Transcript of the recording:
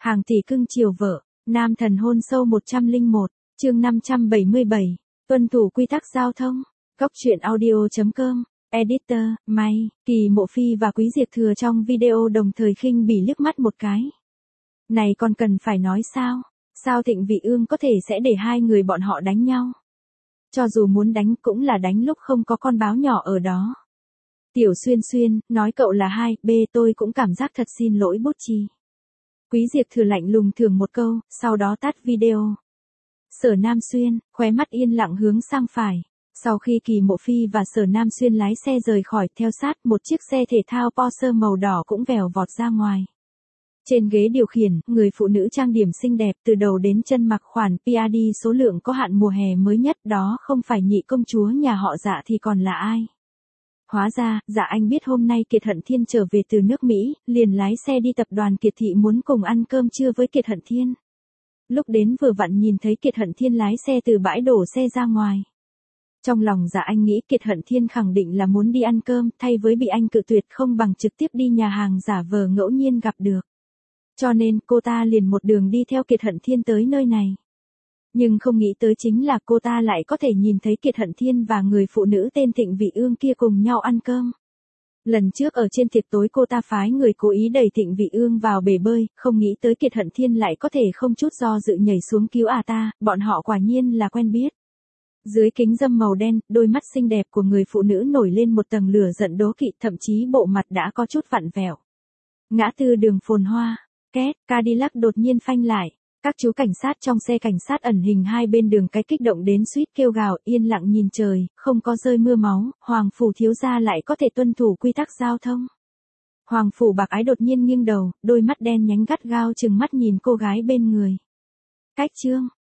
Hàng tỷ cưng chiều vợ, nam thần hôn sâu 101, chương 577, tuân thủ quy tắc giao thông. Góc truyện audio.com, editor, May, Kỳ Mộ Phi và Quý Diệt Thừa trong video đồng thời khinh bỉ liếc mắt một cái. Này còn cần phải nói sao? Sao Thịnh Vị Ương có thể sẽ để hai người bọn họ đánh nhau? Cho dù muốn đánh cũng là đánh lúc không có con báo nhỏ ở đó. Tiểu Xuyên Xuyên, nói cậu là 2B, tôi cũng cảm giác thật xin lỗi Bút Chì. Quý Diệt Thừa lạnh lùng thưởng một câu, sau đó tắt video. Sở Nam Xuyên, khóe mắt yên lặng hướng sang phải. Sau khi Kỳ Mộ Phi và Sở Nam Xuyên lái xe rời khỏi, theo sát một chiếc xe thể thao Porsche màu đỏ cũng vèo vọt ra ngoài. Trên ghế điều khiển, người phụ nữ trang điểm xinh đẹp từ đầu đến chân mặc khoản PAD số lượng có hạn mùa hè mới nhất, đó không phải nhị công chúa nhà họ Dạ thì còn là ai? Hóa ra, Dạ Anh biết hôm nay Kiệt Hận Thiên trở về từ nước Mỹ, liền lái xe đi tập đoàn Kiệt Thị muốn cùng ăn cơm trưa với Kiệt Hận Thiên. Lúc đến vừa vặn nhìn thấy Kiệt Hận Thiên lái xe từ bãi đổ xe ra ngoài. Trong lòng Dạ Anh nghĩ Kiệt Hận Thiên khẳng định là muốn đi ăn cơm, thay với bị anh cự tuyệt không bằng trực tiếp đi nhà hàng giả vờ ngẫu nhiên gặp được. Cho nên cô ta liền một đường đi theo Kiệt Hận Thiên tới nơi này. Nhưng không nghĩ tới chính là cô ta lại có thể nhìn thấy Kiệt Hận Thiên và người phụ nữ tên Thịnh Vị Ương kia cùng nhau ăn cơm. Lần trước ở trên tiệc tối cô ta phái người cố ý đẩy Thịnh Vị Ương vào bể bơi, không nghĩ tới Kiệt Hận Thiên lại có thể không chút do dự nhảy xuống cứu ta, bọn họ quả nhiên là quen biết. Dưới kính râm màu đen, đôi mắt xinh đẹp của người phụ nữ nổi lên một tầng lửa giận đố kỵ, thậm chí bộ mặt đã có chút vặn vẹo. Ngã tư đường phồn hoa, két, Cadillac đột nhiên phanh lại. Các chú cảnh sát trong xe cảnh sát ẩn hình hai bên đường cái kích động đến suýt kêu gào, yên lặng nhìn trời, không có rơi mưa máu, Hoàng phủ thiếu gia lại có thể tuân thủ quy tắc giao thông. Hoàng phủ Bạc Ái đột nhiên nghiêng đầu, đôi mắt đen nhánh gắt gao trừng mắt nhìn cô gái bên người. Cách trương,